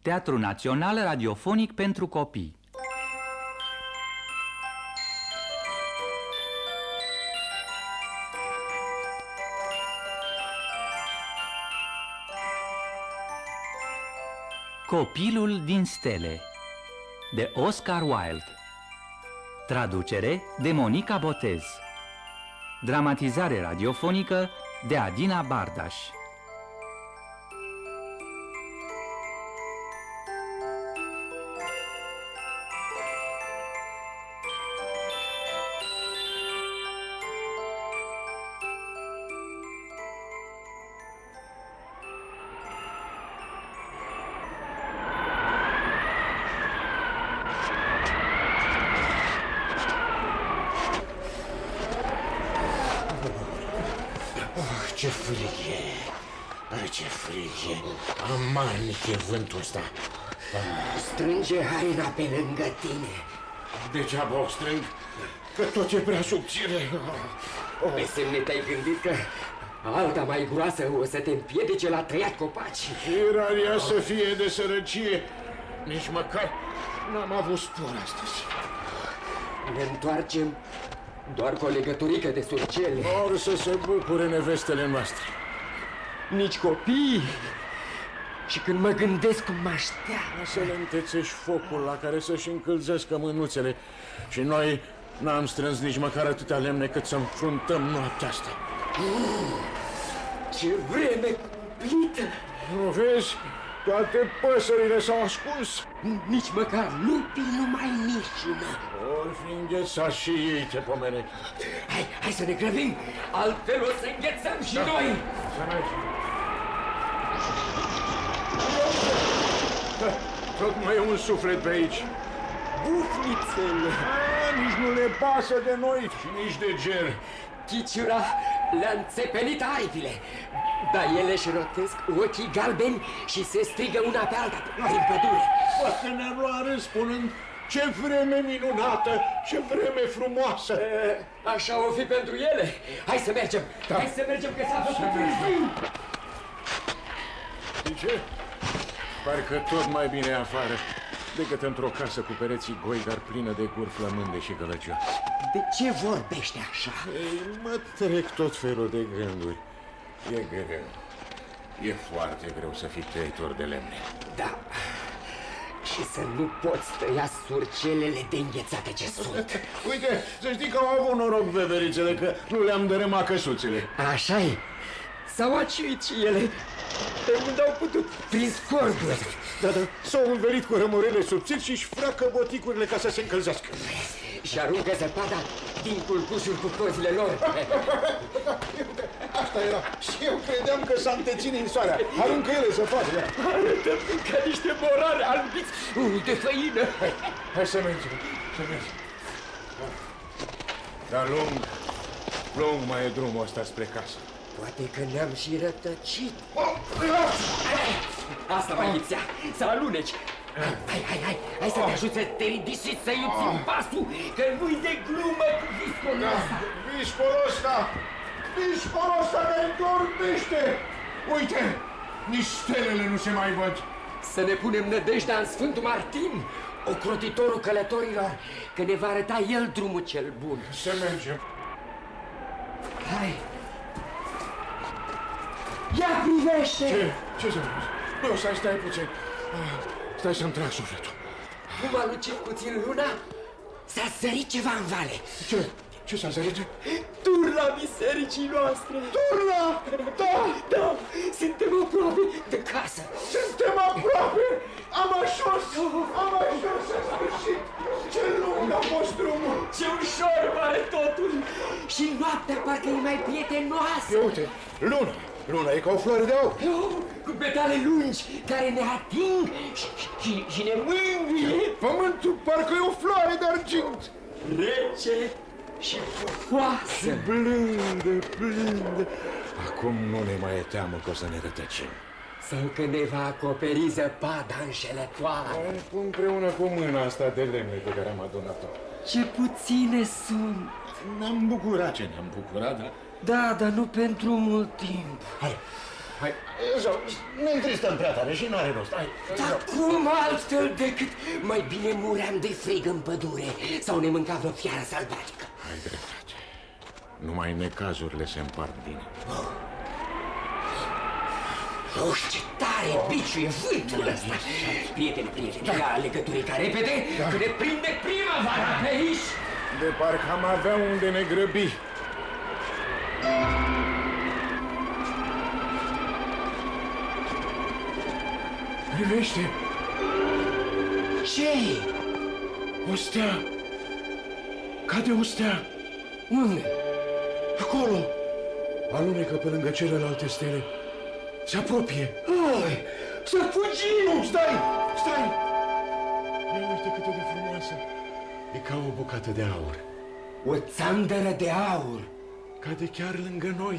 Teatru Național Radiofonic pentru Copii. Copilul din stele, de Oscar Wilde. Traducere de Monica Botez. Dramatizare radiofonică de Adina Bardaș. Ce frig e! Ce frig e! Amarnic e vântul ăsta! Strânge haina pe lângă tine. Degeaba o strâng, că tot e prea subțire. Pe semne te-ai gândit că alta mai groasă o să te împiedice la tăiat copaci? Era ea să fie de sărăcie. Nici măcar n-am avut spor astăzi. Ne întoarcem doar cu o legăturică de surcele. Or să se bucure nevestele noastre. Nici copii. Și când mă gândesc cum mă așteaptă. Să le întețești focul la care să-și încălzească mânuțele. Și noi n-am strâns nici măcar atâtea lemne cât să înfruntăm noaptea asta. Ce vreme cumplită! Nu vezi? Toate păsările s-au ascuns. Nici măcar lupii nu mai mișină. Or fi înghețat și ei, te pomene. Hai să ne grăbim, altfel o să înghețăm și noi. Să mergem. Tocmai e un suflet pe aici. Bufnițele. Nici nu le pasă de noi și nici de ger. Chiciura le-a înțepenit aripile, dar ele își rotesc ochii galbeni și se strigă una pe alta din pădure. Poate ne-am luat râs spunând: ce vreme minunată, ce vreme frumoasă. Așa o fi pentru ele. Hai să mergem, hai să mergem, că s-a făcut târziu. Știi ce? Parcă tot mai bine afară decât într-o casă cu pereții goi, dar plină de guri flămânde și gălăgioase. De ce vorbește așa? Ei, mă trec tot felul de gânduri. E greu. E foarte greu să fii tăitor de lemne. Da. Și să nu poți tăia surcelele de înghețate ce sunt. Uite, să știi că au avut noroc veverițele, că nu le-am dărâmat căsuțele. Așa-i. S-au aciuit și ele. De unde au putut? Prin scorburi. Da, s-au învelit cu rămurele subțiri și-și freacă boticurile ca să se încălzească. Și aruncă zăpada din culcușuri cu cozile lor. Asta era. Și eu credeam că s-a întețit din soarea. Aruncă ele zăpadă. Arătă ca niște morari albiți de făină. Hai să mergem, să mergem. Dar lung mai e drumul ăsta spre casă. Poate că ne-am și rătăcit. Asta mai lipsea, să aluneci. Hai să te ajut să te ridici și să iuți în pasul, că nu-i de glumă cu viscolul ăsta. Viscolul ăsta ne întorpește. Uite, nici stelele nu se mai văd. Să ne punem nădejdea în Sfântul Martin, ocrotitorul călătorilor, că ne va arăta el drumul cel bun. Să mergem. Hai. Ia privește! Ce să vezi? Nu, stai puțin. Stai să-mi trag sufletul. Cum a lucit puțin luna, s-a zărit ceva în vale. Ce s-a zărit? Turla bisericii noastre. Turla! Da, suntem aproape de casă. Suntem aproape! Am ajuns în sfârșit! Ce lung a fost drumul! Ce ușor pare totul! Și noaptea parcă e mai prietenoasă. Ia uite, luna e ca o floare de aur. Cu petale lungi care ne ating și ne mângâie. Pământul parcă e o floare de argint. Rece și frumoasă. Și blândă. Acum nu ne mai e teamă că o să ne rătăcim. Sau că ne va acoperi zăpada înșelătoare. Împreună cu mâna asta de lemne pe care am adunat-o. Ce puține sunt. Ne-am bucurat, dar... Da, dar nu pentru mult timp. Hai, Zău, ne întristăm prea tare și n-are rost. Hai, Dar cum altfel decât mai bine muream de frig în pădure sau ne mânca vreo fiară sălbatică? Ai dreptate. Numai necazurile se împart bine. Ce tare biciuie vântul ăsta! Prietene, ia legăturii ca repede, că ne prinde primăvara pe aici! De parcă am avea unde ne grăbi. Privește! Ce-i? O stea! Cade o stea! Unde? Acolo! Alunecă pe lângă celelalte stele. Se apropie. Ai, să fugim! Nu, stai! Stai! Ia uite cât de frumoasă. E ca o bucată de aur. O țandără de aur. Cade chiar lângă noi.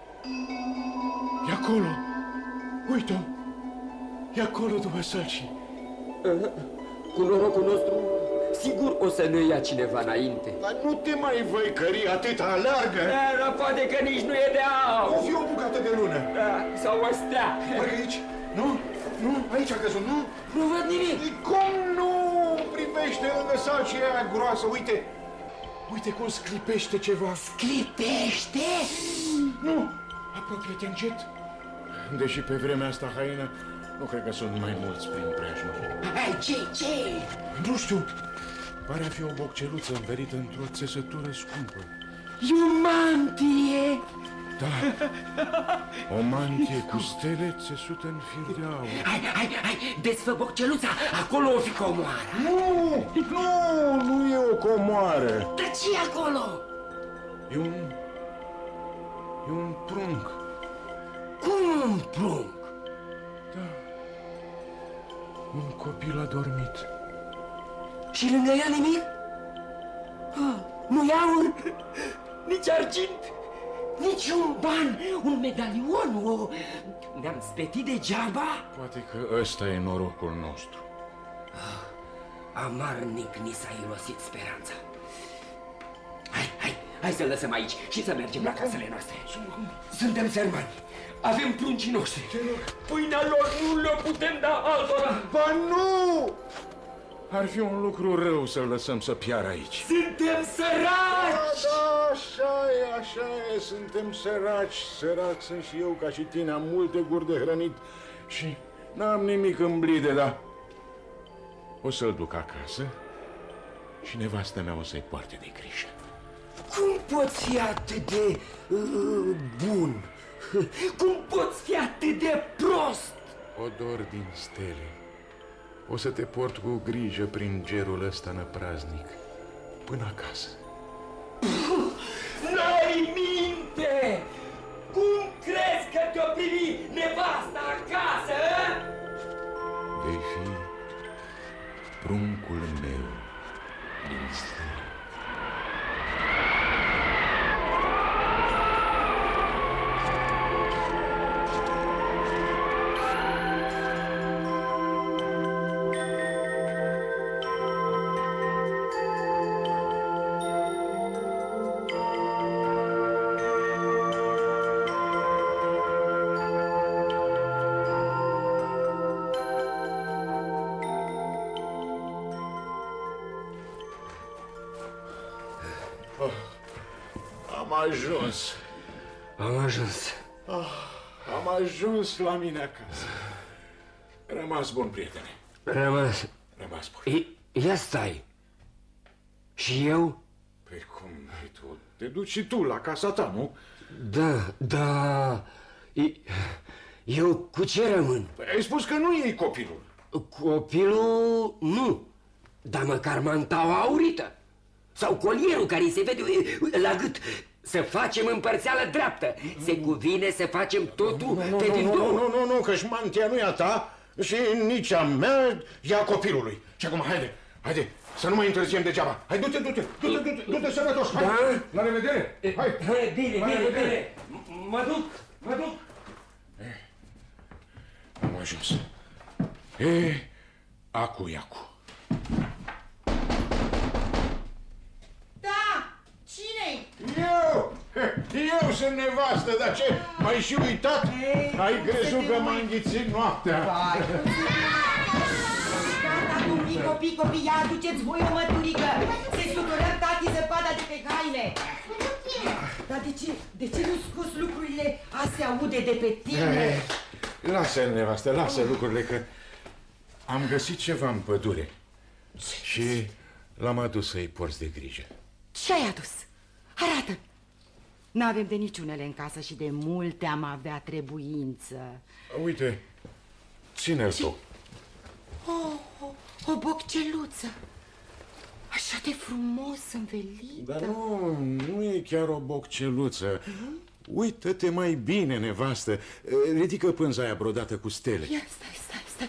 E acolo. Uite-o. E acolo după sălcii. Cu norocul nostru, sigur o să ne ia cineva înainte. Dar nu te mai văicări atât, aleargă! Dar poate că nici nu e de aur. O fi o bucată de lună. Da, sau o stea. Parcă aici. Nu? Nu? Aici a căzut, nu? Nu văd nimic. Cum nu? Privește lângă salcii aia groasă, uite. Uite cum sclipește ceva. Clipește? Nu! Apropie-te încet. Deși pe vremea asta haină, nu cred că sunt mai mulți prin preajmă. Hai, ce? Nu știu. Pare a fi o bocceluță învelită într-o țesătură scumpă. E o mantie! Da, o mantie cu stele țesută în fir de aur. Hai, desfă bocceluța, acolo o fi comoara. Nu e o comoară. Dar ce acolo? E un prunc. Cum un prunc? Da, un copil adormit. Și lângă el nimic? Nu-i aur, nici argint, nici un ban, un medalion, ne-am spetit degeaba? Poate că ăsta e norocul nostru. Amarnic ni s-a irosit speranța. Hai să-l lăsăm aici și să mergem la casele noastre. Suntem sărmani, avem pruncii noștri. Pâinea lor nu le putem da altora. Ba nu! Ar fi un lucru rău să-l lăsăm să piară aici. Suntem săraci! Da, așa e, suntem săraci. Sărac sunt și eu ca și tine, am multe guri de hrănit și n-am nimic în blide, dar o să-l duc acasă și nevastă mea o să-i poarte de grijă. Cum poți fi atât de bun? Cum poți fi atât de prost? Odor din stele. O să te port cu grijă prin gerul ăsta năpraznic până acasă. N-ai minte! Cum crezi că te-o primi nevasta acasă? Vei fi pruncul meu din stele. Am ajuns. Am ajuns la mine acasă. Rămas bun, prietene. Rămas bun. Ia stai. Și eu? Păi cum, tu te duci și tu la casa ta, nu? Da. Eu cu ce rămân? Păi ai spus că nu iei copilul. Copilul nu. Dar măcar mantaua aurită. Sau colierul care se vede la gât. Să facem împărțeală dreaptă. Se cuvine să facem totul pe din două. Nu, că și mantia nu e a ta și nici a mea, e a copilului. Și acum, haide, să nu mai întârziem degeaba. Hai, du-te sănătos, hai, da? La revedere. Hai. Bine. Mă duc. Am ajuns. Acu. Da! Cine-i? Eu sunt nevastă, dar ce? M-ai și uitat? Ai crezut că m-a înghițit noaptea. Copii, ia aduceți voi o măturică. Se scuturăm tati zăpada de pe haine. Dar de ce nu scos lucrurile astea ude de pe tine? Lasă, nevastă, lasă lucrurile, că am găsit ceva în pădure. Și l-am adus să-i porți de grijă. Ce ai adus? Arată-mi. N-avem de niciunele în casă și de multe am avea trebuință. Uite, ține-l tu. O bocceluță. Așa de frumos învelită. Dar nu e chiar o bocceluță. Uită-te mai bine, nevastă. Ridică pânza aia brodată cu stele. Ia, stai.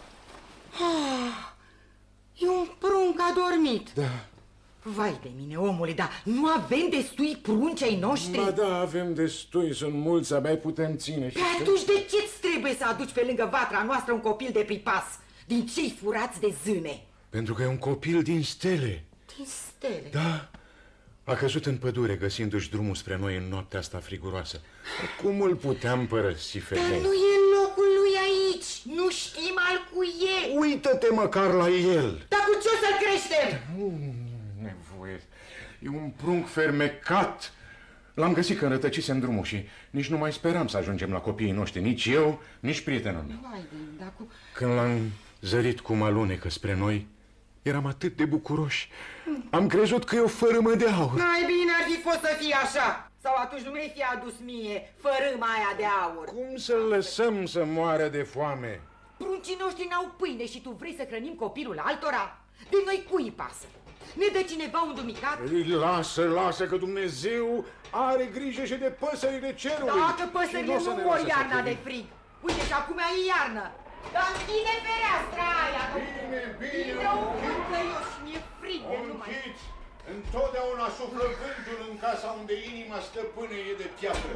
E un prunc adormit. Da. Vai de mine, omule, dar nu avem destui prunci ai noștri? Ba da, avem destui, sunt mulți, abia putem ține. Pe atunci de ce-ți trebuie să aduci pe lângă vatra noastră un copil de pripas? Din cei furați de zâne? Pentru că e un copil din stele. Din stele? Da, a căzut în pădure găsindu-și drumul spre noi în noaptea asta friguroasă. Cum îl puteam părăsi, femeie? Dar nu e locul lui aici, nu știm al cui e. Uită-te măcar la el. Dar cu ce o să-l creștem? Nevoie. E un prunc fermecat. L-am găsit când rătăcisem drumul și nici nu mai speram să ajungem la copiii noștri, nici eu, nici prietenul meu. Când l-am zărit cum alunecă spre noi, eram atât de bucuroși. Am crezut că e o fărâmă de aur. Mai bine ar fi fost să fie așa. Sau atunci nu mi-ai fi adus mie fărâma aia de aur. Cum să-l lăsăm să moară de foame? Pruncii noștri n-au pâine și tu vrei să hrănim copilul altora? De noi cui pasă? Ne dă cineva un dumicat? Lasă că Dumnezeu are grijă și de păsările cerului. Dacă păsările nu mor iarna de frig. Uite, și acum e iarnă. Dar închide fereastra aia. Bine. Intră un vânt căioș, mi-e frig de numai. Întotdeauna suflă vântul în casa unde inima stăpână e de piatră.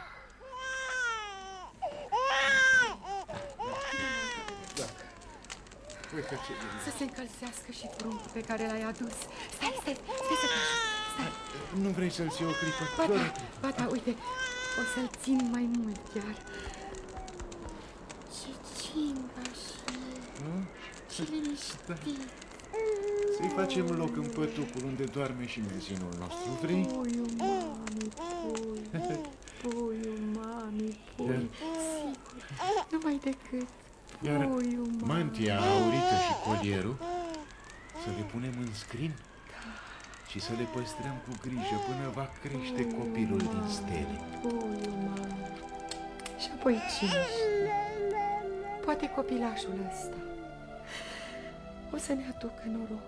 Să se încălzească și pruncul pe care l-ai adus. Stai să cași. Stai. Nu vrei să-l ții o clipă? Ba da, uite, o să-l țin mai mult chiar. Ce cinga și liniștit. Să-i facem loc în pătucul unde doarme și mezinul nostru, vrei? Puiul mami, sigur, numai decât. Iar mantia aurită și colierul să le punem în scrin și să le păstrăm cu grijă până va crește copilul din stele. Și apoi cine știe? Poate copilașul ăsta o să ne aducă noroc.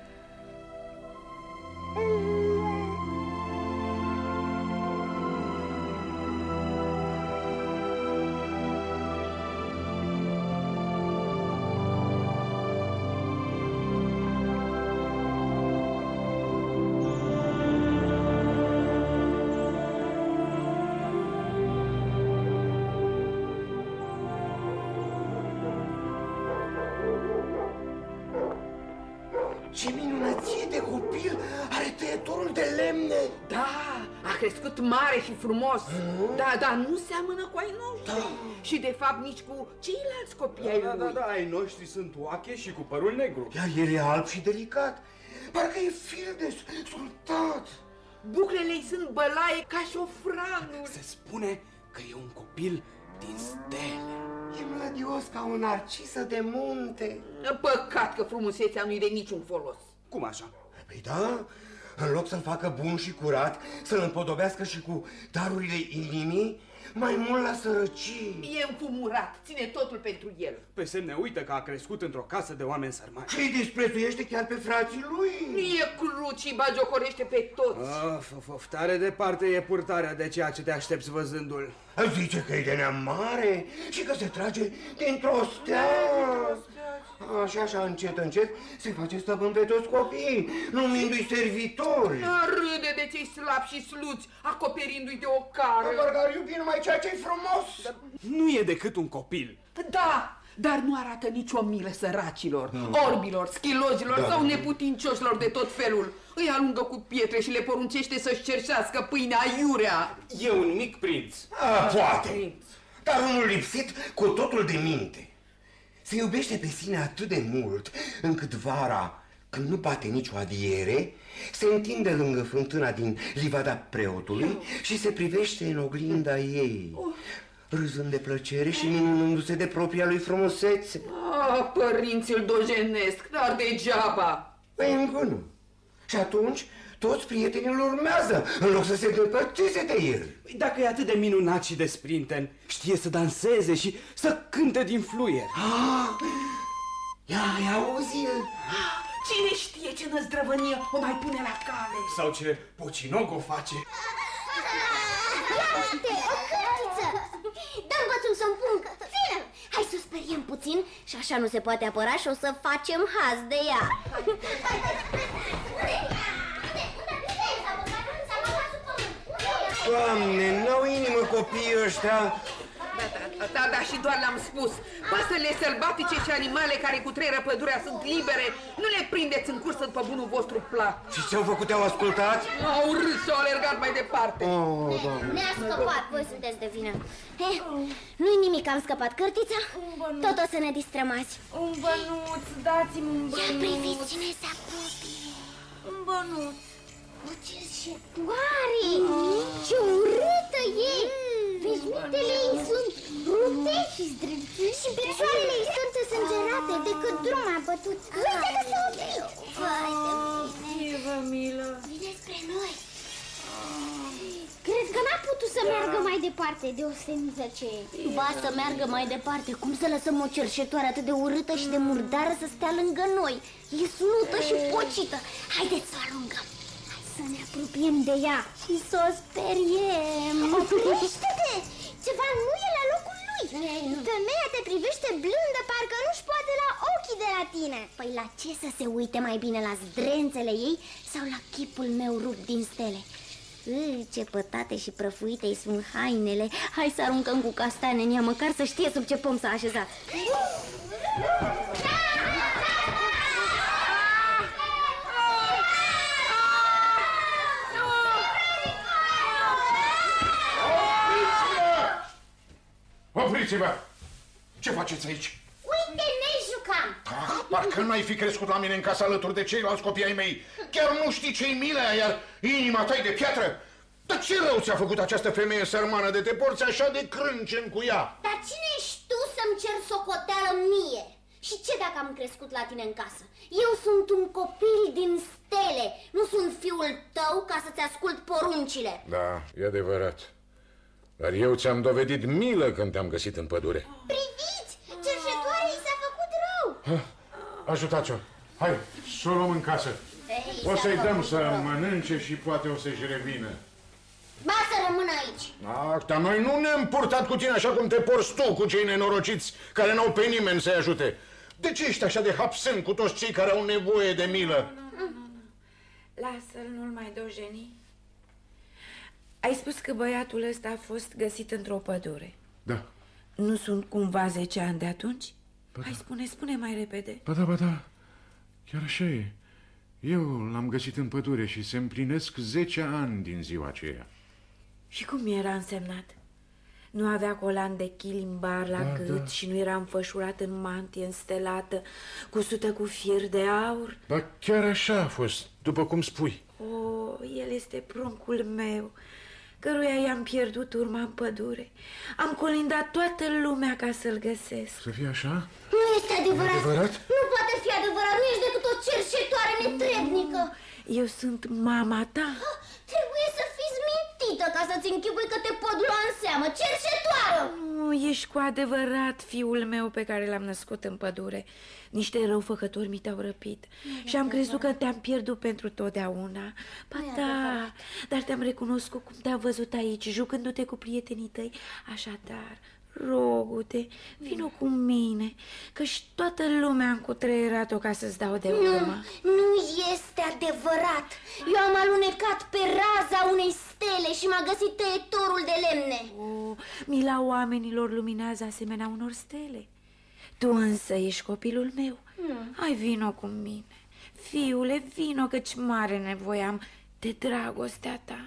Ce minunăție de copil! Are tăietorul de lemne! Da, a crescut mare și frumos. Dar nu seamănă cu ai noștri. Și de fapt nici cu ceilalți copii ai lui. Da, ai noștri sunt oache și cu părul negru. Iar el e alb și delicat. Parcă e fir de sculptat. Buclele-i sunt bălaie ca șofranul. Se spune că e un copil din stele. E mlădios ca o narcisă de munte. Păcat că frumusețea nu-i de niciun folos. Cum așa? Păi da, în loc să-l facă bun și curat, să-l împodobească și cu darurile inimii, mai mult la sărăcie. E înfumurat, ține totul pentru el. Pe semne uită că a crescut într-o casă de oameni sărmani. Și îi disprețuiește chiar pe frații lui. E crud și bagiocorește pe toți. Tare departe e purtarea de ceea ce te aștepți văzându-l. Zice că e de neam mare și că se trage dintr-o stea. Așa, încet, se face stăpân pe toți copiii, numindu-i servitori. Râde de cei slabi și sluți, acoperindu-i de o cară. Parcă ar iubi numai ceea ce-i frumos. Nu e decât un copil. Da, dar nu arată nicio milă săracilor, orbilor, schilozilor sau neputincioșilor de tot felul. Îi alungă cu pietre și le poruncește să-și cerșească pâinea aiurea. E un mic prinț. Poate, dar unul lipsit cu totul de minte. Se iubește pe sine atât de mult, încât vara, când nu bate nicio adiere, se întinde lângă fântâna din livada preotului și se privește în oglinda ei, râzând de plăcere și minunându-se de propria lui frumusețe. Părinții îl dojenesc, dar degeaba. Păi încă nu. Și atunci toți prietenii îl urmează, în loc să se depărteze de el. Dacă e atât de minunat și de sprinten, știe să danseze și să cânte din fluier. Ia auzi? Cine știe ce năzdrăvănie o mai pune la cale? Sau ce pocinog o face. Iată, o cărtiță! Dă-mi bățul să-mi pun. Vină! Hai să speriem puțin și așa nu se poate apăra și o să facem haz de ea. Doamne, n-au inimă copiii ăștia. Da, și doar le-am spus. Pasările sălbatice și animale care cutreieră pădurea sunt libere. Nu le prindeți în cursă după bunul vostru plac. Și ce-au făcut? Te-au ascultat? Au râs și au alergat mai departe. Ne-a scăpat, voi sunteți de vină. Nu-i nimic, am scăpat. Cărtița? Tot o să ne distrăm azi. Un bănuț, dați-mi un bănuț. Ia priviți cine se apropie. Un bănuț. O cerșetoare! Ce urâtă e! Veșmintele ei sunt rupte și zdrâmte și picioarele ei sunt sângerate de cât drum a bătut. Uite că s-a oprit! Vai de mine! Vă milă! Vine spre noi! Cred că n-a putut să meargă mai departe de o semință ce e. Ba să meargă mai departe. Cum să lăsăm o cerșetoare atât de urâtă și de murdară să stea lângă noi? E snută și pocită. Haideți să o alungăm. Să ne apropiem de ea și să o speriem. Oprește-te! Ceva nu e la locul lui. Femeia te privește blândă, parcă nu-și poate la ochii de la tine. Păi la ce să se uite mai bine, la zdrențele ei sau la chipul meu rupt din stele? Ce pătate și prăfuite îi sunt hainele. Hai să aruncăm cu castane în ea, măcar să știe sub ce pom s-a așezat. Opriți-vă! Ce faceți aici? Uite, ne jucam! Parcă n-ai fi crescut la mine în casă alături de ceilalți copii ai mei. Chiar nu știi ce-i milea, iar inima ta-i de piatră? Dar ce rău ți-a făcut această femeie sărmană de te porți așa de crâncen cu ea? Dar cine ești tu să-mi cer socoteală mie? Și ce dacă am crescut la tine în casă? Eu sunt un copil din stele, nu sunt fiul tău ca să-ți ascult poruncile. Da, e adevărat. Dar eu ți-am dovedit milă când te-am găsit în pădure. Priviți! Cerșetoarea i s-a făcut rău! Ajutați-o! Hai, să o luăm în casă. O să-i dăm să mănânce și poate o să-și revină. Ba să rămână aici! Dar noi nu ne-am purtat cu tine așa cum te porți tu cu cei nenorociți care n-au pe nimeni să-i ajute. De ce ești așa de hapsân cu toți cei care au nevoie de milă? Nu. Lasă-l, nu-l mai dojeni. Ai spus că băiatul ăsta a fost găsit într-o pădure. Da. Nu sunt cumva 10 ani de atunci? Hai, spune mai repede. Ba da, chiar așa e. Eu l-am găsit în pădure și se împlinesc 10 ani din ziua aceea. Și cum era însemnat? Nu avea colan de chilimbar la gât și nu era înfășurat în mantie înstelată, cusută cu fir de aur? Ba chiar așa a fost, după cum spui. El este pruncul meu, căruia i-am pierdut urma în pădure. Am colindat toată lumea ca să-l găsesc. Să fie așa? Nu este adevărat! Nu poate fi adevărat, nu ești decât o cerșetoare netrebnică! Eu sunt mama ta. Trebuie să fii mintită ca să-ți închipui că te pot lua în seamă, cerșetoară! Nu, ești cu adevărat fiul meu pe care l-am născut în pădure. Niște răufăcători mi te-au răpit și am crezut că te-am pierdut pentru totdeauna. Ba da, dar te-am recunoscut cum te-am văzut aici, jucându-te cu prietenii tăi. Așadar, rogu-te, vino cu mine, că-și toată lumea am cutreierat-o ca să-ți dau de urmă. Nu este adevărat. Eu am alunecat pe raza unei stele și m-a găsit tăietorul de lemne. Mila oamenilor luminează asemenea unor stele. Tu însă ești copilul meu. Hai, vino cu mine. Fiule, vino, căci mare nevoie am de dragostea ta.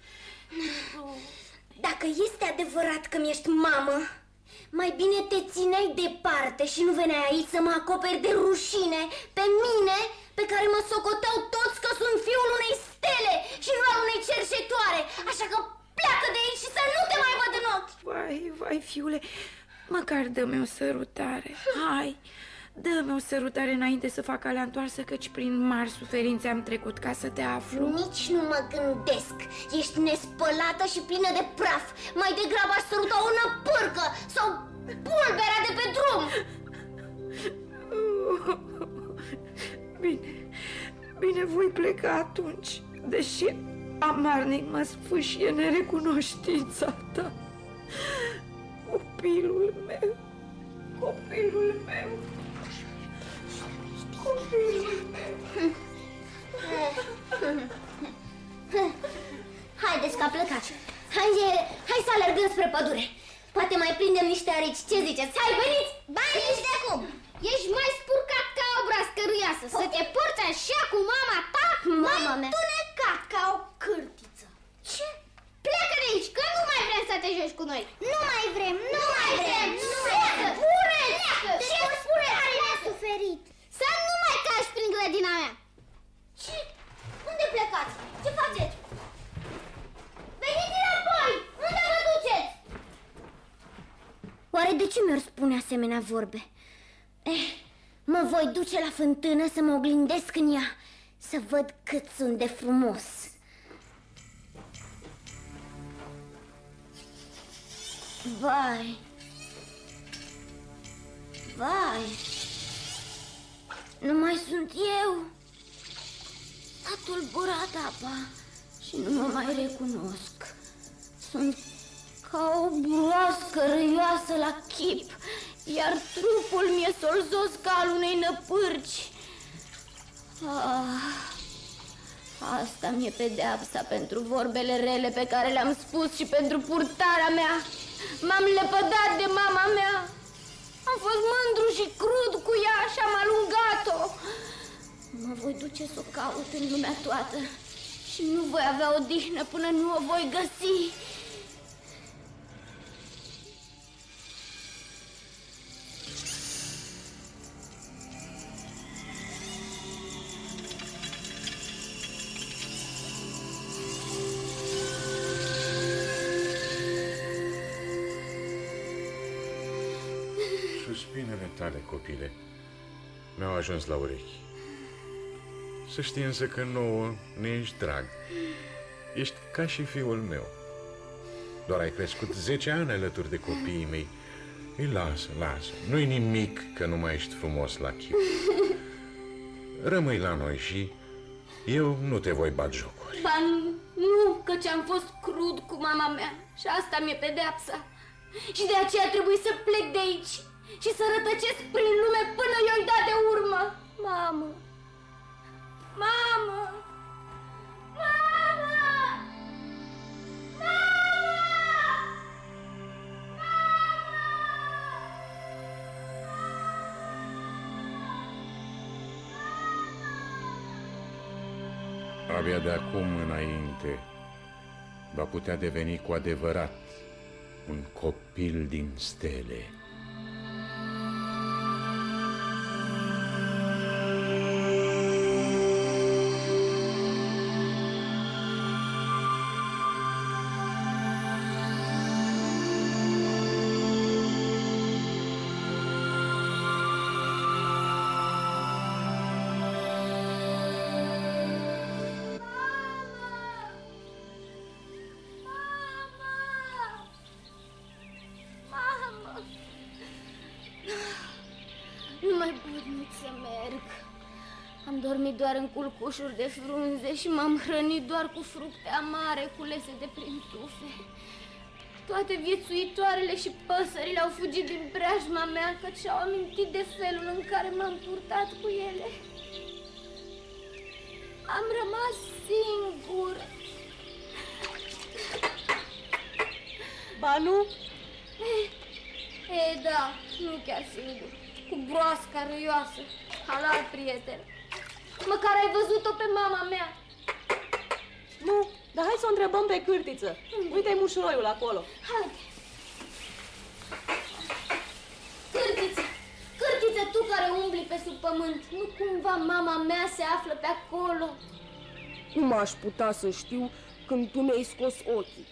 Dacă este adevărat că mi-ești mamă, mai bine te țineai departe și nu veneai aici să mă acoperi de rușine pe mine, pe care mă socoteau toți că sunt fiul unei stele și nu al unei cerșetoare. Așa că pleacă de aici și să nu te mai văd în ochi. Vai, fiule, măcar dă-mi o sărutare. Hai, dă-mi o sărutare înainte să fac calea întoarsă, căci prin mari suferințe am trecut ca să te aflu. Nici nu mă gândesc. Ești nespălată și plină de praf. Mai degrabă aș săruta o năpârcă sau pulberea de pe drum. Bine, voi pleca atunci, deși amarnic mă sfâșie nerecunoștința ta. Copilul meu, copilul meu, copilul meu. Haideți că a plecat. Hai să alergăm spre pădure. Poate mai prindem niște arici. Ce ziceți? Hai, veniți! Bani, nici de acum! Ești mai spurcat ca o broască râioasă. Să te porți așa cu mama ta, mai întunecat ca o cârtiță. Ce? Pleacă de aici, că nu mai vrem să te joci cu noi. Nu mai vrem, nu mai vrem. Pleacă! Ce spune care ne-a suferit? Să nu mai cași prin grădina mea. Ce? Unde plecați? Ce faceți? Veniți înapoi! Unde vă duceți? Oare de ce mi-or spune asemenea vorbe? Mă voi duce la fântână să mă oglindesc în ea, să văd cât sunt de frumos. Vai! Nu mai sunt eu. A tulburat apa și nu mă mai recunosc. Sunt ca o broască râioasă la chip, iar trupul mi-e solzos ca al unei năpârci. Asta mi-e pedeapsa pentru vorbele rele pe care le-am spus și pentru purtarea mea. M-am lepădat de mama mea. Am fost mândru și crud cu ea și am alungat-o. Mă voi duce să o caut în lumea toată și nu voi avea odihnă până nu o voi găsi. Suspinele tale, copile, mi-au ajuns la urechi. Să știi însă că nouă ne ești drag. Ești ca și fiul meu. Doar ai crescut 10 ani alături de copiii mei. Îi lasă. Nu-i nimic că nu mai ești frumos la chip. Rămâi la noi și eu nu te voi batjocuri. Ba nu, căci am fost crud cu mama mea și asta mi-e pedeapsa. Și de aceea trebuie să plec de aici și să rătăcesc prin lume până i-o da de urmă. Mamă! Mamă! Mamă! Abia de acum înainte va putea deveni cu adevărat un copil din stele. Nu mai pot nici să merg. Am dormit doar în culcușuri de frunze și m-am hrănit doar cu fructe amare culese de prin tufe. Toate viețuitoarele și păsările au fugit din preajma mea, căci și-au amintit de felul în care m-am purtat cu ele. Am rămas singur. Ba nu? Da, nu chiar singur. cu broasca râioasă, halal prieten. Măcar ai văzut-o pe mama mea. Nu, dar hai să o întrebăm pe Cârtiță. Uite-i mușuroiul acolo. Haide. Cârtiță, Cârtiță, tu care umbli pe sub pământ, nu cumva mama mea se află pe acolo? Cum aș putea să știu când tu mi-ai scos ochii?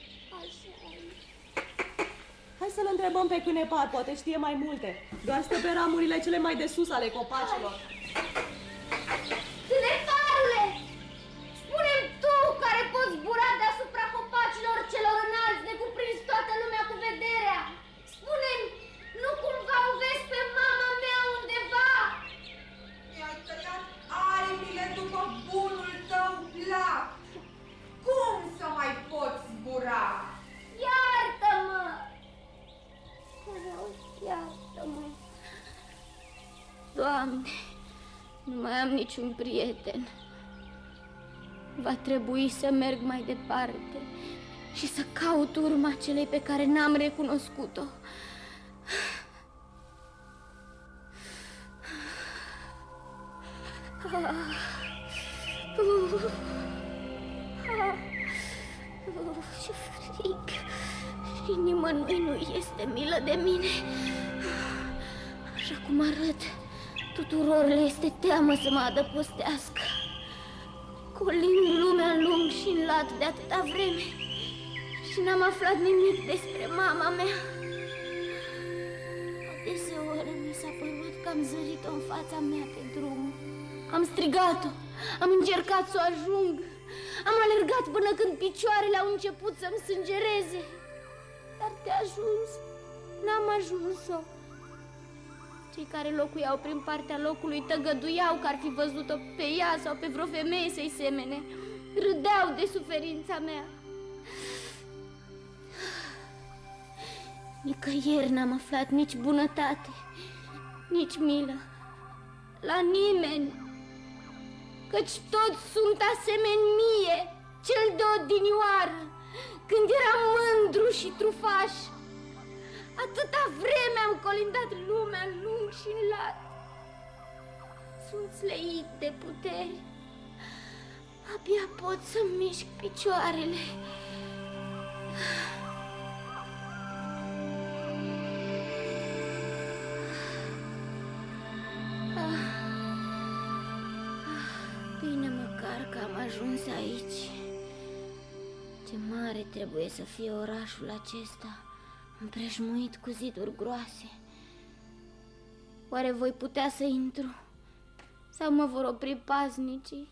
Hai să-l întrebăm pe Cânepar, poate știe mai multe. Doar stă pe ramurile cele mai de sus ale copacilor. Câneparule! Spune-mi tu, care poți zbura deasupra copacilor celor înalți, de cuprins toată lumea cu vederea. Spune-mi, nu cumva o vezi pe mama mea undeva? Mi-ai tăiat aripile după bunul tău plac. Cum să mai poți zbura? Iartă-mă! Iartă-mă! Doamne, nu mai am niciun prieten. Va trebui să merg mai departe și să caut urma celei pe care n-am recunoscut-o. Ce frig! Și nimănui nu este milă de mine. Așa cum arăt, tuturor le este teamă să mă adăpostească. Colind lumea în lung și în lat de atâta vreme și n-am aflat nimic despre mama mea. Adeseori mi s-a părut că am zărit-o în fața mea pe drum. Am strigat-o, am încercat să o ajung, am alergat până când picioarele au început să-mi sângereze. Dar te ajuns, n-am ajuns-o. Cei care locuiau prin partea locului tăgăduiau că ar fi văzut-o pe ea sau pe vreo femeie să-i semene. Râdeau de suferința mea. Nicăieri n-am aflat nici bunătate, nici milă. La nimeni. Căci toți sunt asemeni mie, cel de odinioară, când eram mândru și trufaș. Atâta vreme am colindat lumea în lung și în lat. Sunt sleit de puteri. Abia pot să-mi mișc picioarele. Bine măcar că am ajuns aici. Ce mare trebuie să fie orașul acesta, împrejmuit cu ziduri groase. Oare voi putea să intru? Sau mă vor opri paznicii?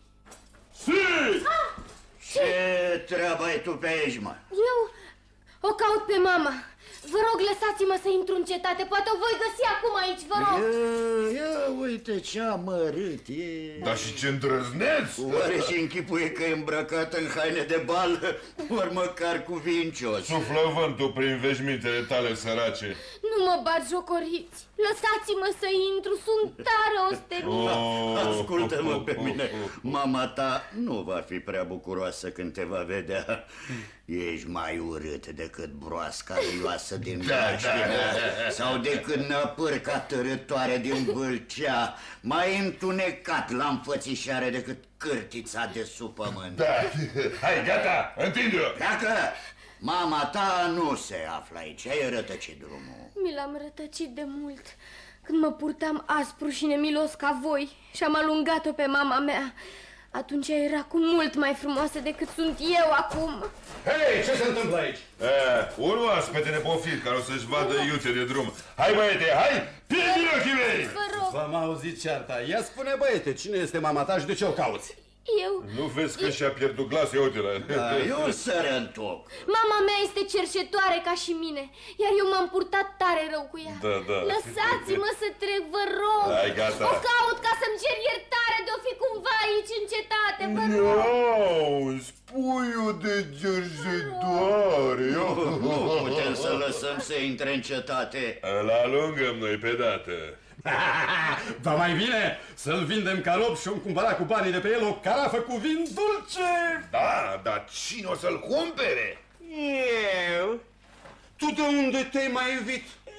Ce treabă ai tu pe aici, mă? Eu o caut pe mama. Vă rog, lăsați-mă să intru în cetate. Poate o voi găsi acum aici, vă rog. Ia uite ce amărât e. Dar și ce îndrăzneț! Oare și închipuie că e îmbrăcat în haine de bal, ori măcar cuvincios? Suflă vântul prin veșmintele tale sărace. Nu mă batjocoriți. Lăsați-mă să intru, sunt tare ostenit. Ascultă-mă pe mine, mama ta nu va fi prea bucuroasă când te va vedea. Ești mai urât decât broasca râioasă din Braștina sau decât năpârca târătoare din Vâlcea, mai întunecat la înfățișare decât cârtița de sub pământ. Da, hai, gata, întinde-o! Dacă mama ta nu se află aici, ai rătăcit drumul. Mi l-am rătăcit de mult, când mă purtam aspru și nemilos ca voi și am alungat-o pe mama mea. Atunci era cu mult mai frumoasă decât sunt eu acum. Hei, ce se întâmplă aici? Un oaspete nepofit care o să-și vadă iute de drum. Hai, băiete, hai, pierde ochii mei! Vă rog. V-am auzit cearta. Ia spune, băiete, cine este mama ta și de ce o cauți? Eu... Nu vezi că și-a pierdut glasul? Ia uite-l. Eu sărăntoc. Mama mea este cerșetoare ca și mine, iar eu m-am purtat tare rău cu ea. Da. Lăsați-mă să trec, vă rog. Hai, gata. O caut ca să-mi cer iertare de-o fi cumva aici în cetate, vă rog. Spui-o de cerșetoare. Nu putem să lăsăm să intre în cetate. Îl alungăm noi pe dată. Va mai bine să-l vindem ca rob și om cumpăra cu banii de pe el o carafă cu vin dulce. Da, dar cine o să-l cumpere? Eu? Tu de unde te-ai mai evit?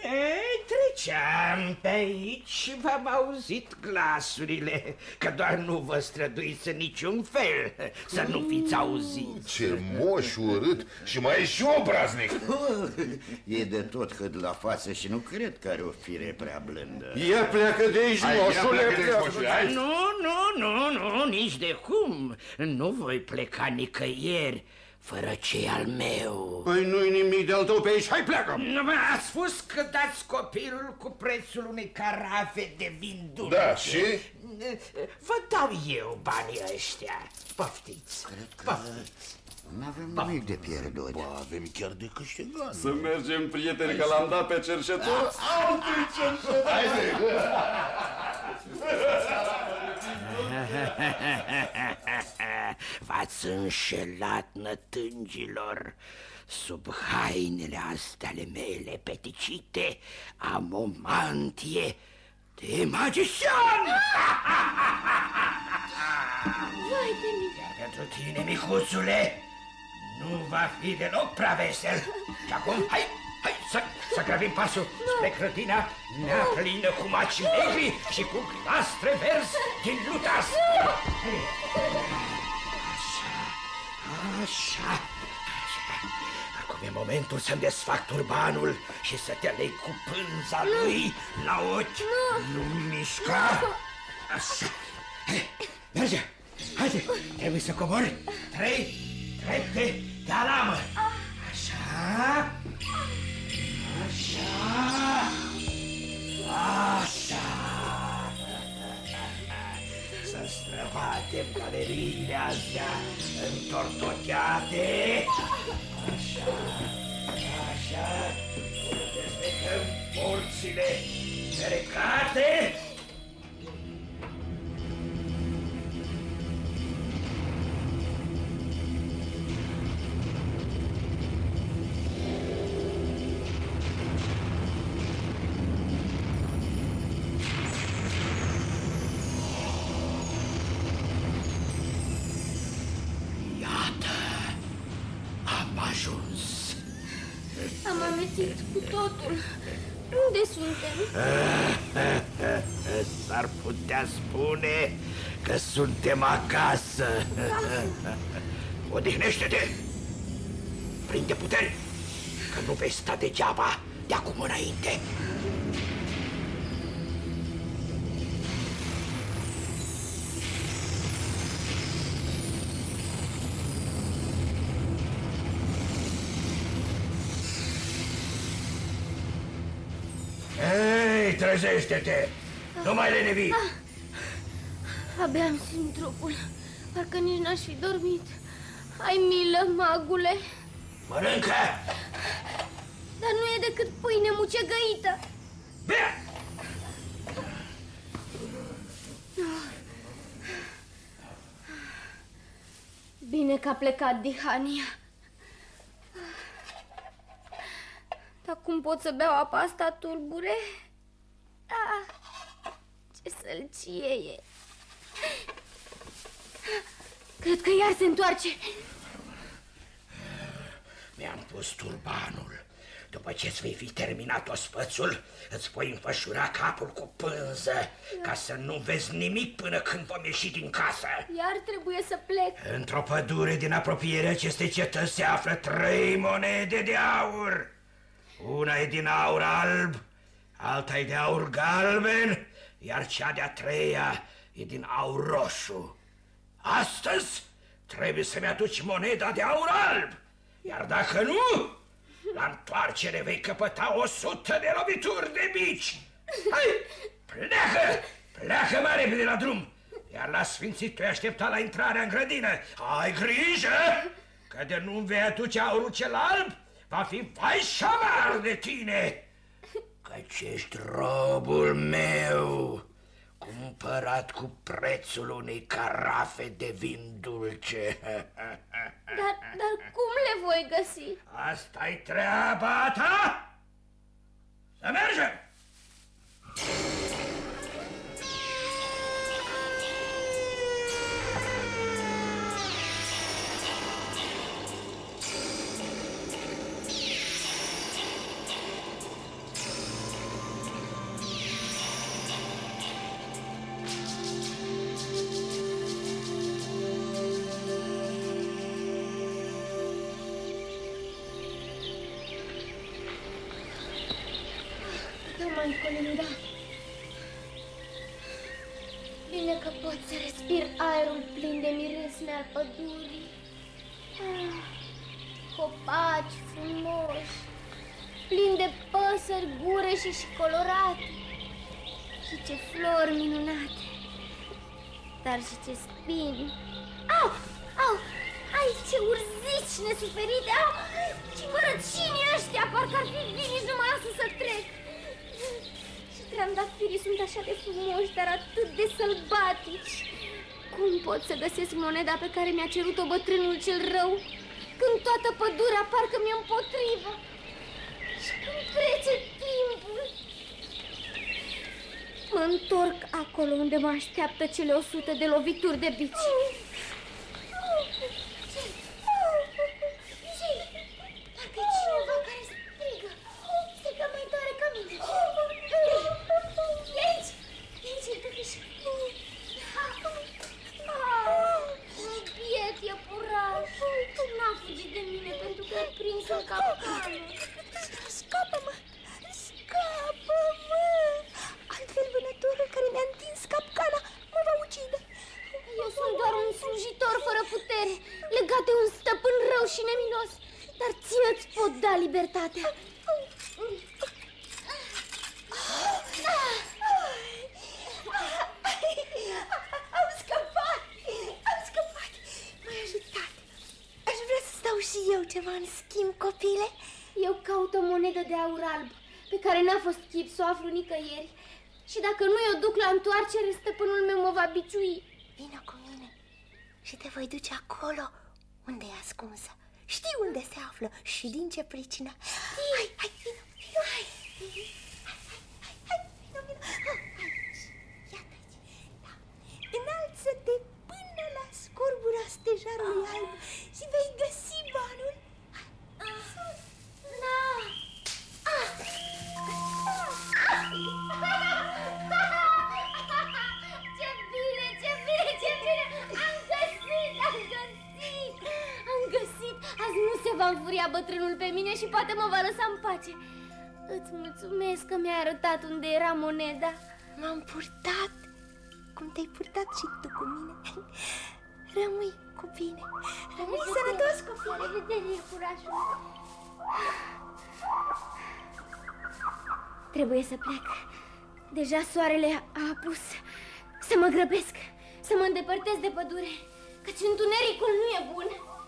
Treceam pe aici și v-am auzit glasurile, că doar nu vă străduiți în niciun fel să nu fiți auziți. Ce moș urât și mai e și obraznic. E de tot cât la față și nu cred că are o fire prea blândă. Ia pleacă de aici, moșule. Nu, nici de cum. Nu voi pleca nicăieri fără ce al meu. Păi nu-i nimic de-al tău pe aici, hai pleacă! Ați spus că dați copilul cu prețul unei carafe de vin dulce. Da, și? Vă dau eu banii ăștia. Poftiți. Cred că n-avem nimic de pierdut. Ba, avem chiar de câștigat. Să mergem, prieteni, că l-am dat pe cerșetor. Alte cerșetor! Haide! V-ați înșelat, nătângilor. Sub hainele astea ale mele peticite am o mantie de magician. Vai de mine! Iar pentru tine, micuțule, nu va fi deloc prea vesel. Și acum, hai să grăbim pasul spre grădina mea plină cu maci negri și cu glastre verzi din lutas. Așa. Acum e momentul să-mi desfac turbanul și să te aleg cu pânza lui la ochi. Nu mișca. Așa. Merge. Haide, trebuie să cobori 3 trepte de alamă. Așa. Să străbatem galeriile astea întortocheate. Așa. Dezlegăm porțile ferecate. Am amețit cu totul. Unde suntem? S-ar putea spune că suntem acasă. Odihnește-te! Prinde puteri, că nu vei sta degeaba de acum înainte. Hei, trezește-te! Nu mai lenevi! Abia îmi simt trupul. Parcă nici n-aș fi dormit. Ai milă, magule. Mănâncă! Dar nu e decât pâine mucegăită. Bea! Bine că a plecat Dihania. Dar cum pot să beau apa asta tulbure? Ah, ce sălcie e. Cred că iar se întoarce. Mi-am pus turbanul. După ce îți vei fi terminat ospățul, îți voi înfășura capul cu pânză, ca să nu vezi nimic până când vom ieși din casă. Iar trebuie să plec. Într-o pădure din apropierea acestei cetăți se află 3 monede de aur. Una e din aur alb, alta e de aur galben, iar cea de-a 3-a e din aur roșu. Astăzi trebuie să-mi aduci moneda de aur alb, iar dacă nu, la întoarcere vei căpăta 100 de lovituri de bici. Hai, pleacă! Pleacă mai repede la drum, iar la sfințit te aștepta la intrarea în grădină. Ai grijă că de nu vei aduce aurul cel alb, va fi vai și amar de tine, căci ești robul meu, cumpărat cu prețul unei carafe de vin dulce. Dar cum le voi găsi? Asta-i treaba ta? Să mergem! Michael, da. Bine că pot să respir aerul plin de miresme al pădurii. Copaci frumoși, plini de păsări gureșe și colorate. Și ce flori minunate. Dar și ce spini. Au, au, ai ce urzici nesuferite. Au, ce mărăcini ăștia, parcă ar fi vii, nici nu mă lasă să trec. Și trandafirii sunt așa de frumoși, dar atât de sălbatici. Cum pot să găsesc moneda pe care mi-a cerut-o bătrânul cel rău, când toată pădurea parcă mi-e împotrivă? Și când trece timpul, mă întorc acolo unde mă așteaptă cele 100 de lovituri de bici. Parcă-i cineva care strigă. Strigă mai tare ca mine. E aici! E aici, e tufiș. Biet iepuraș. N-a fugit de mine pentru că e prins în capcană. Scapă-mă! Scapă-mă! Altfel vânătorul care mi-a întins capcana mă va ucide. Eu sunt doar un slujitor fără putere, legat de un stăpân rău și nemilos, dar ție îți pot da libertatea. Am scăpat! Am scăpat! M-ai ajutat! Aș vrea să stau și eu ceva în schimb, copile. Eu caut o monedă de aur alb, pe care n-a fost chip să o aflu nicăieri. Și dacă nu o duc la întoarcere, stăpânul meu mă va biciui. Vino cu mine și te voi duce acolo unde e ascunsă. Știi unde se află și din ce pricină. Hai, vino, vino. Hai, vino, vino. Iată aici, da. Înalță-te până la scorbura stejarului alb și vei găsi banul. Ce bine, ce bine, ce bine! Am găsit! Am găsit! Azi nu se va înfuria bătrânul pe mine și poate mă va lăsa în pace. Îți mulțumesc că mi-ai arătat unde era moneda. M-am purtat cum te-ai purtat și tu cu mine. Rămâi cu bine. Rămâi sănătos, copil. La revedere, iepurașul. Trebuie să plec. Deja soarele a apus. Să mă grăbesc, să mă îndepărtez de pădure, căci întunericul nu e bun.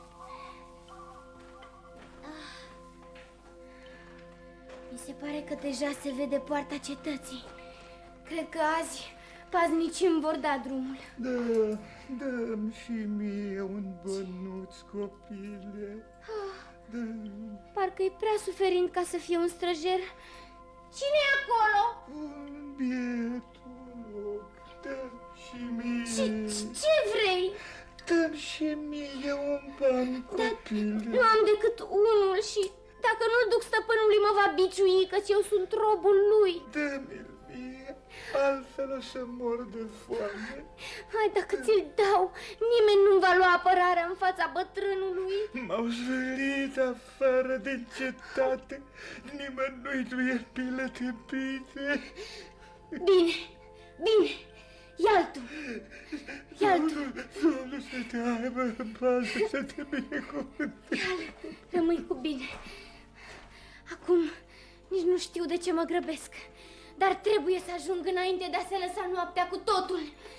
Mi se pare că deja se vede poarta cetății. Cred că azi paznicii îmi vor da drumul. Da, dă-mi și mie un bănuț, copile. Parcă e prea suferind ca să fie un străjer. Cine-i acolo? Un bietul, dă-mi și mie. Ce vrei? Dă-mi și mie un ban, copile. Nu am decât unul și dacă nu-l duc stăpânului mă va biciui, căci eu sunt robul lui. Dă-mi-l mie, altfel o să mor de foame. Hai, dacă ți-l dau, nimeni nu-mi va lua apărarea în fața bătrânului. M-au zvălit afară de cetate, nimănui nu e pilă de bine. Bine, bine, ia-l tu, ia-l tu. Domnul să te aibă în pază, să te binecuvânteze. Rămâi cu bine. Acum nici nu știu de ce mă grăbesc, dar trebuie să ajung înainte de a se lăsa noaptea cu totul.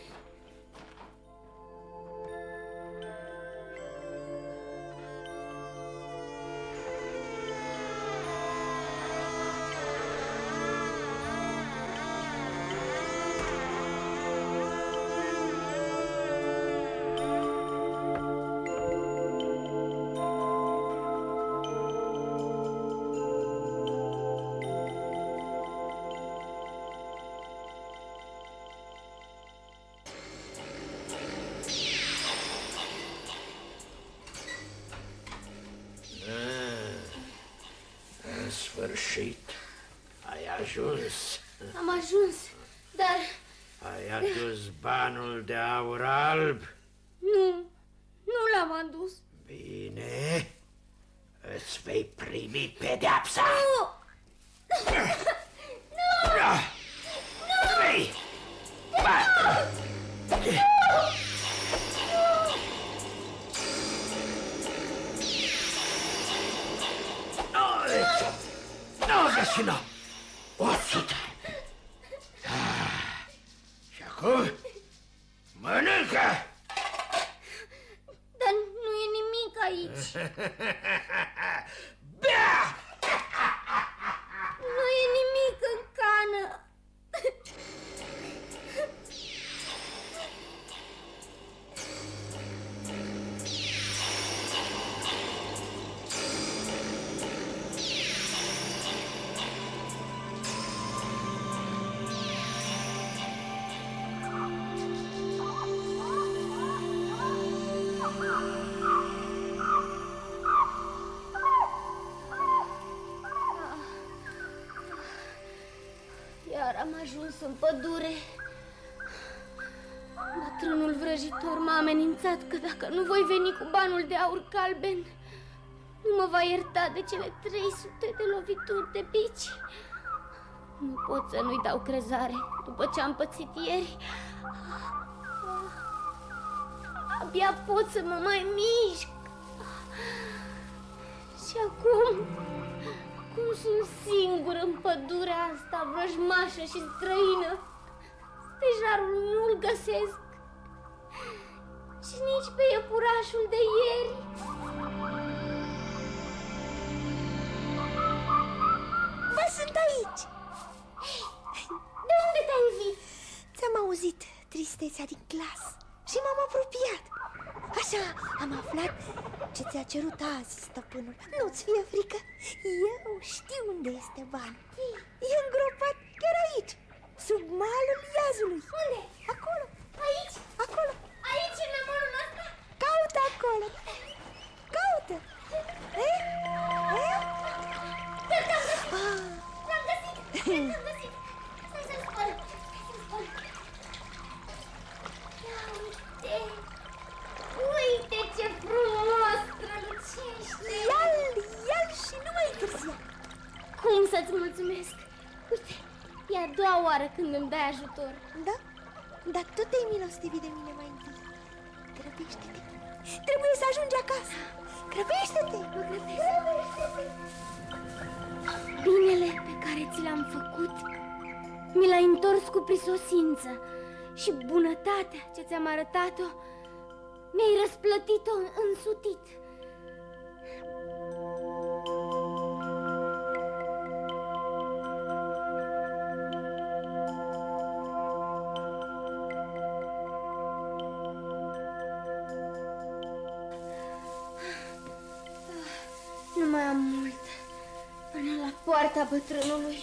În sfârșit, ai ajuns. Am ajuns, dar... Ai adus banul de aur alb? Nu l-am adus. Bine, îți vei primi pedeapsa. Nu! 100. Și acum mănâncă! Dar nu e nimic aici. Bea! Nu e nimic în cană. Iar am ajuns în pădure. Bătrânul vrăjitor m-a amenințat că dacă nu voi veni cu banul de aur galben, nu mă va ierta de cele 300 de lovituri de bici. Nu pot să nu-i dau crezare după ce am pățit ieri. Abia pot să mă mai mișc. Și acum sunt singură în pădurea asta vrăjmașă și străină. Stejarul nu-l găsesc. Și nici pe iepurașul de ieri. Vă sunt aici. De unde te-ai ivit? Ți-am auzit tristețea din clasă și m-am apropiat. Așa am aflat ce ți-a cerut azi stăpânul. Nu-ți fie frică, eu știu unde este banul. E îngropat chiar aici, sub malul iazului. Unde? Acolo. Aici? Acolo. Aici, în amorul ăsta? Caută acolo. Caută. L-am găsit. L-am găsit. Stai să-l spăl. Ia uite. Uite ce frumos strălucește. Ia-l și nu mai întârzia. Cum să-ți mulțumesc? Uite, e a doua oară când îmi dai ajutor. Da? Dar tu te-ai milostivit de mine mai întâi. Grăbește-te. Trebuie să ajungi acasă. Grăbește-te. Mă grăbesc. Binele pe care ți l-am făcut mi l-ai întors cu prisosință. Și bunătatea ce ți-am arătat-o mi-ai răsplătit-o însutit. Nu mai am mult până la poarta bătrânului.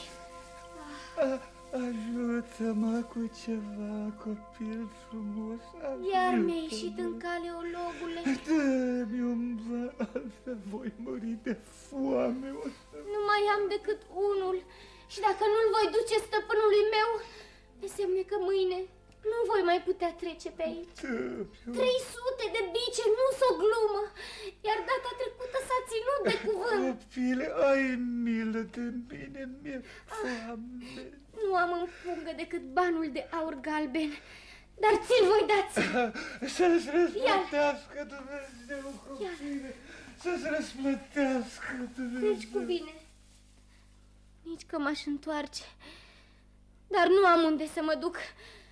Ajută-mă cu ceva, copil frumos. Iar mi-ai ieșit în cale, ologule. Dă-mi un ban, altfel voi muri de foame. Nu mai am decât unul. Și dacă nu-l voi duce stăpânului meu, înseamnă că mâine nu voi mai putea trece pe aici. 300 de bice nu-s o glumă. Iar data trecută s-a ținut de cuvânt. Copile, ai milă de mine, mi-e foame. Nu am în pungă decât banul de aur galben, dar ți-l voi dați. Să-ți răsplătească Dumnezeu, copile. Să-ți răsplătească Dumnezeu. Treci cu bine. Nici că m-aș întoarce, dar nu am unde să mă duc.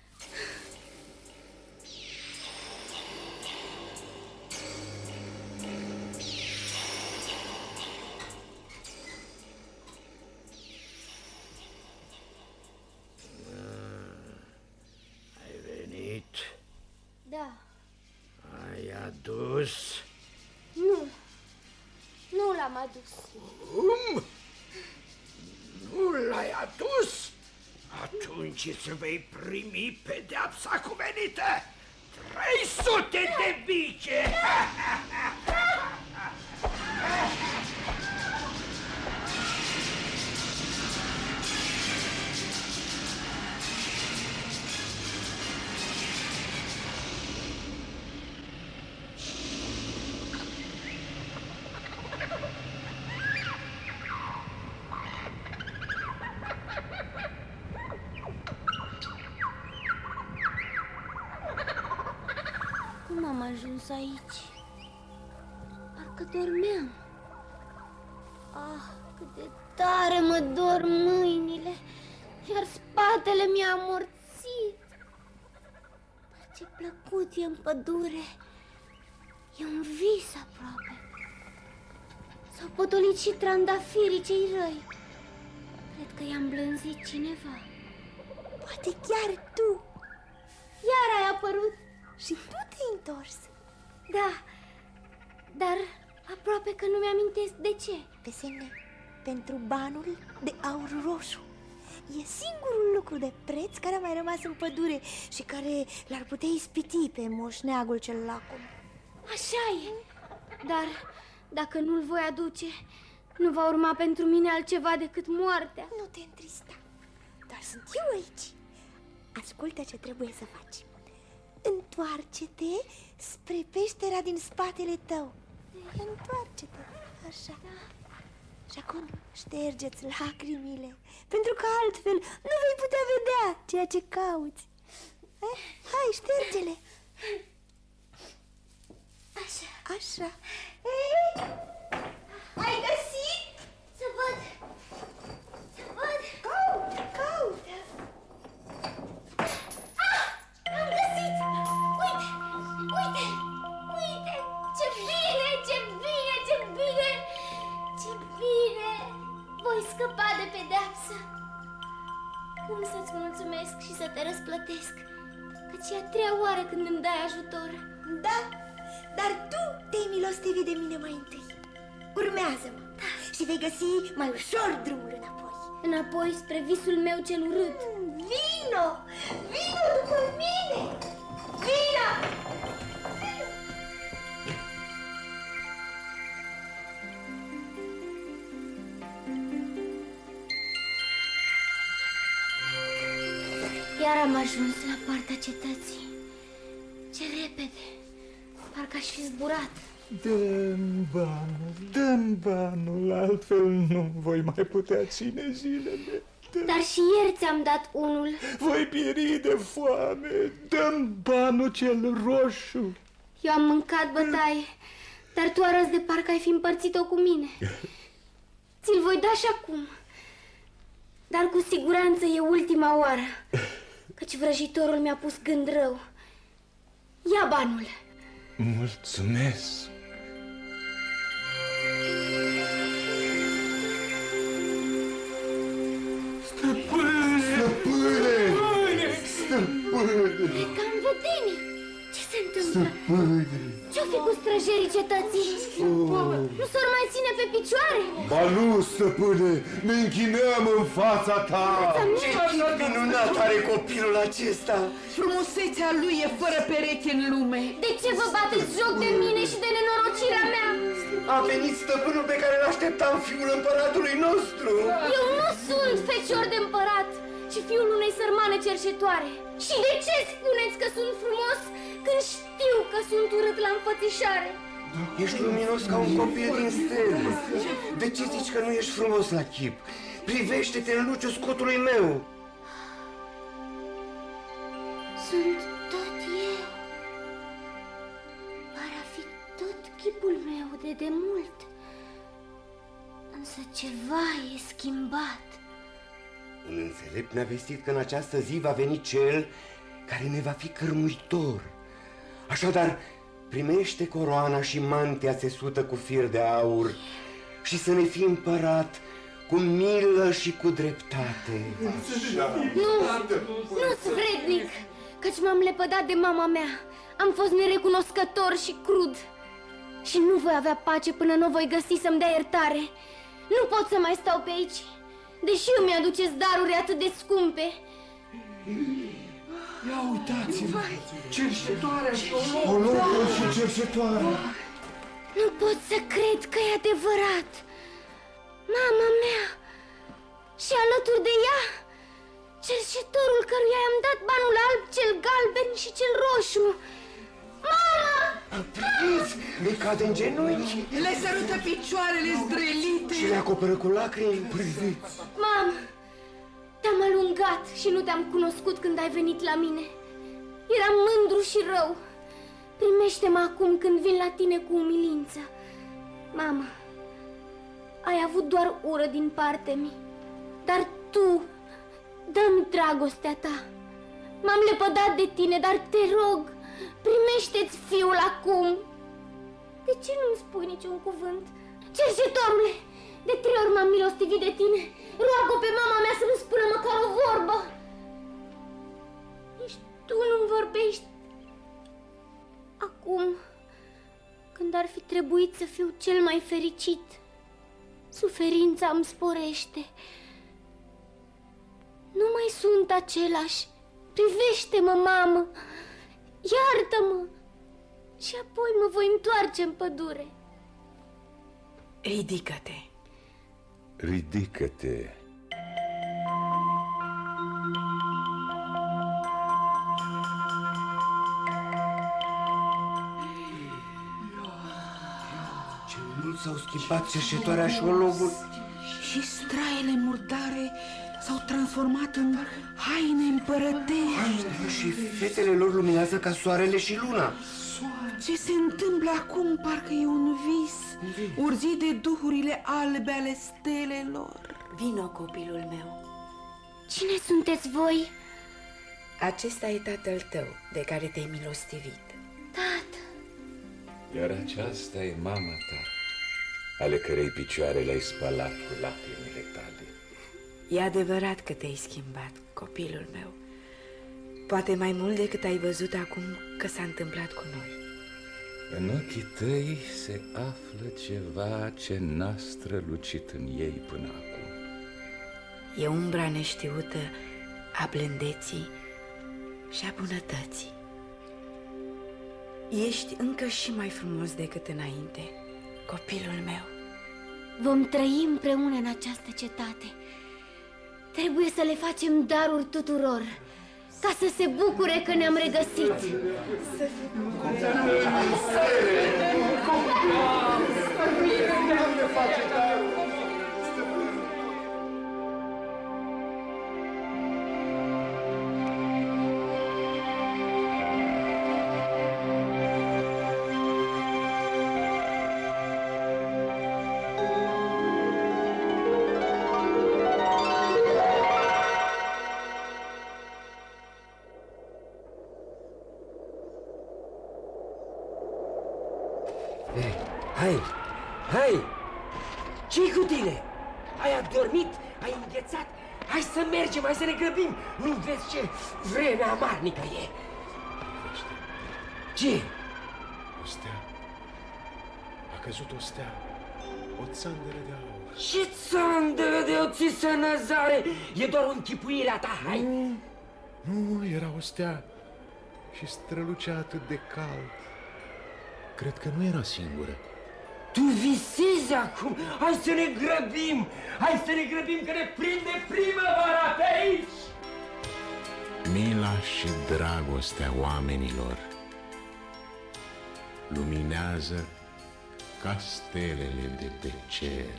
Ai venit? Da. Ai adus? Nu l-am adus. Cum? Nu l-ai adus? Atunci îți vei primi pedeapsa cuvenită. 300 de bice! Cum am ajuns aici? Parcă dormeam. Ah, cât de tare mă dor mâinile. spatele mi-a amorțit. Dar ce plăcut e în pădure. E un vis aproape. S-au potolit și trandafirii cei răi. Cred că i-a îmblânzit cineva. Poate chiar tu. Iar ai apărut. Și tu te-ai întors. Da, dar aproape că nu mi-amintesc de ce. Pe semne, pentru banul de aur roșu. E singurul lucru de preț care a mai rămas în pădure și care l-ar putea ispiti pe moșneagul cel lacom. Așa e, dar dacă nu-l voi aduce, nu va urma pentru mine altceva decât moartea. Nu te întrista, doar sunt eu aici. Ascultă ce trebuie să faci. Întoarce-te spre peștera din spatele tău. Întoarce-te, așa. Și acum șterge-ți lacrimile, pentru că altfel nu vei putea vedea ceea ce cauți. Hai, șterge-le. Așa. Așa. Ai găsit? Să văd. Să văd. Caută, caută. Am găsit! Uite! Uite! Uite! Ce bine! Ce bine! Ce bine! Ce bine! Voi scăpa de pedeapsă. Cum să-ți mulțumesc și să te răsplătesc? Căci e a treia oară când îmi dai ajutor. Da, dar tu te-ai milostivit de mine mai întâi. Urmează-mă și vei găsi mai ușor drumul înapoi. Înapoi spre visul meu cel urât. Vino! Vino după mine! Vino! Iar am ajuns la partea cetății. Ce repede! Parcă aș fi zburat. Dă-mi banul, altfel nu voi mai putea ține zilele. Dar și ieri ți-am dat unul. Voi pieri de foame. Dă-mi banul cel roșu. Eu am mâncat bătaie, dar tu arăți de parcă ai fi împărțit-o cu mine. Ți-l voi da și acum. Dar cu siguranță e ultima oară, căci vrăjitorul mi-a pus gând rău. Ia banul. Mulțumesc. E ca în vedenie. Ce se întâmplă? Ce-o fi cu străjerii cetății? Nu s-or mai ține pe picioare? Ba nu, stăpâne, ne închinăm în fața ta. Ce chip minunat are copilul acesta! Frumusețea lui e fără pereche în lume. De ce vă bateți joc de mine și de nenorocirea mea? A venit stăpânul pe care l-așteptam, fiul împăratului nostru. Eu nu sunt fecior de împărat și fiul unei sărmane cerșetoare. Și de ce spuneți că sunt frumos când știu că sunt urât la înfățișare? Ești luminos ca un copil din stele. De ce zici că nu ești frumos la chip? Privește-te în luciul scutului meu. Sunt tot eu. Pare a fi tot chipul meu de demult. Însă ceva e schimbat. Un înțelept ne-a vestit că în această zi va veni cel care ne va fi cărmuitor. Așadar, primește coroana și mantia țesută cu fir de aur și să ne fii împărat cu milă și cu dreptate. Nu-ți vrednic, căci m-am lepădat de mama mea. Am fost nerecunoscător și crud. Și nu voi avea pace până nu voi găsi să-mi dea iertare. Nu pot să mai stau pe aici, deși îmi aduceți daruri atât de scumpe. Ia uitați-vă! Cerșetoarea și Ologul și cerșetoarea! Nu pot să cred că e adevărat. Mama mea! Și alături de ea, cerșetorul căruia i-am dat banul alb, cel galben și cel roșu. Mama! Priviți, le cade în genunchi. Le sărută picioarele zdrelite și le acoperă cu lacrimi. Priviți! Mamă, te-am alungat și nu te-am cunoscut când ai venit la mine. Eram mândru și rău. Primește-mă acum când vin la tine cu umilință. Mamă, ai avut doar ură din partea mea, dar tu dă-mi dragostea ta. M-am lepădat de tine, dar te rog, primește-ți fiul acum. De ce nu-mi spui niciun cuvânt? Cerșetorule, de 3 ori m-am milostivit de tine. Roagă pe mama mea să nu spună măcar o vorbă. Nici tu nu-mi vorbești. Acum, când ar fi trebuit să fiu cel mai fericit, suferința îmi sporește. Nu mai sunt același. Privește-mă, mamă, iartă-mă și apoi mă voi întoarce în pădure. Ridică-te. Ridică-te. Ce mult s-au schimbat cerșetoarea și ologul. Și straiele murdare s-au transformat în haine împărătești. Și fetele lor luminează ca soarele și luna. Ce se întâmplă acum parcă e un vis, urzit de duhurile albe ale stelelor. Vino, copilul meu. Cine sunteți voi? Acesta e tatăl tău, de care te-ai milostivit. Tată. Iar aceasta e mama ta, ale cărei picioare le-ai spălat cu lacrimile tale. E adevărat că te-ai schimbat, copilul meu. Poate mai mult decât ai văzut acum că s-a întâmplat cu noi. În ochii tăi se află ceva ce n-a strălucit în ei până acum. E umbra neștiută a blândeții și a bunătății. Ești încă și mai frumos decât înainte, copilul meu. Vom trăi împreună în această cetate. Trebuie să le facem daruri tuturor, ca să se bucure că ne-am regăsit. Hai! Ce-i cu tine? Ai adormit? Ai înghețat? Hai să mergem, hai să ne grăbim! Nu vezi ce vreme amarnică e? Ce? O stea. A căzut o stea. O țandără de aur. Ce țandără de oțiță năzare? E doar o închipuire a ta, hai! Nu, era o stea și strălucea atât de cald. Cred că nu era singură. Tu visezi acum? Hai să ne grăbim! Hai să ne grăbim că ne prinde primăvara pe aici! Mila și dragostea oamenilor luminează ca stelele de pe cer.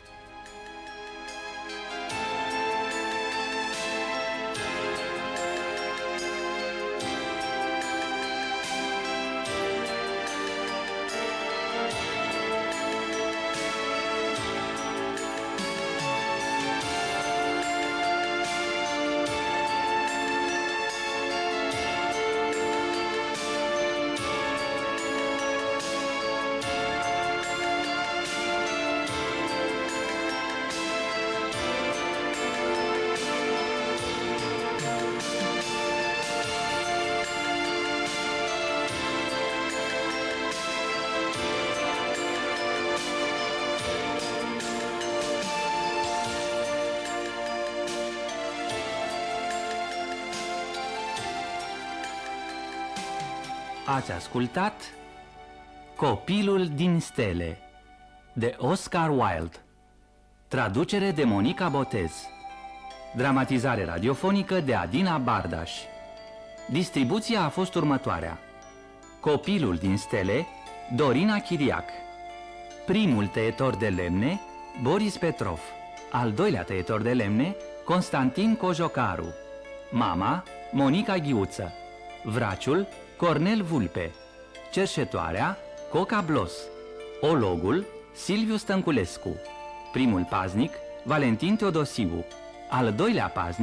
Ați ascultat Copilul din stele de Oscar Wilde. Traducere de Monica Botez. Dramatizare radiofonică de Adina Bardaș. Distribuția a fost următoarea: Copilul din stele, Dorina Chiriac. Primul tăietor de lemne, Boris Petrov. Al doilea tăietor de lemne, Constantin Cojocaru. Mama, Monica Ghiuță. Vraciul, Cornel Vulpe. Cerșetoarea, Coca Blos. Ologul, Silviu Stănculescu. Primul paznic, Valentin Teodosiu. Al doilea paznic,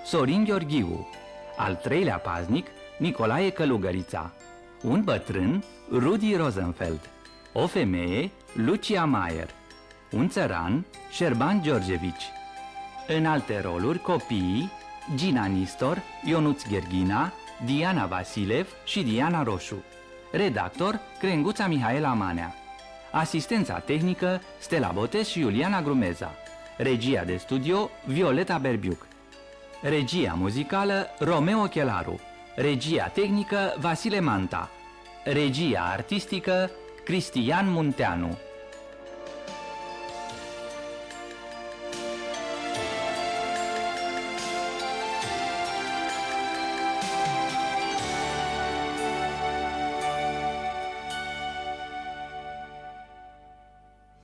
Sorin Gheorghiu. Al treilea paznic, Nicolae Călugărița. Un bătrân, Rudi Rosenfeld. O femeie, Lucia Maier. Un țăran, Șerban Georgevici. În alte roluri, copiii, Gina Nistor, Ionuț Gherghina, Diana Vasilev și Diana Roșu. Redactor, Crenguța Mihaela Manea. Asistența tehnică, Stella Botez și Iuliana Grumeza. Regia de studio, Violeta Berbiuc. Regia muzicală, Romeo Chelaru. Regia tehnică, Vasile Manta. Regia artistică, Cristian Munteanu.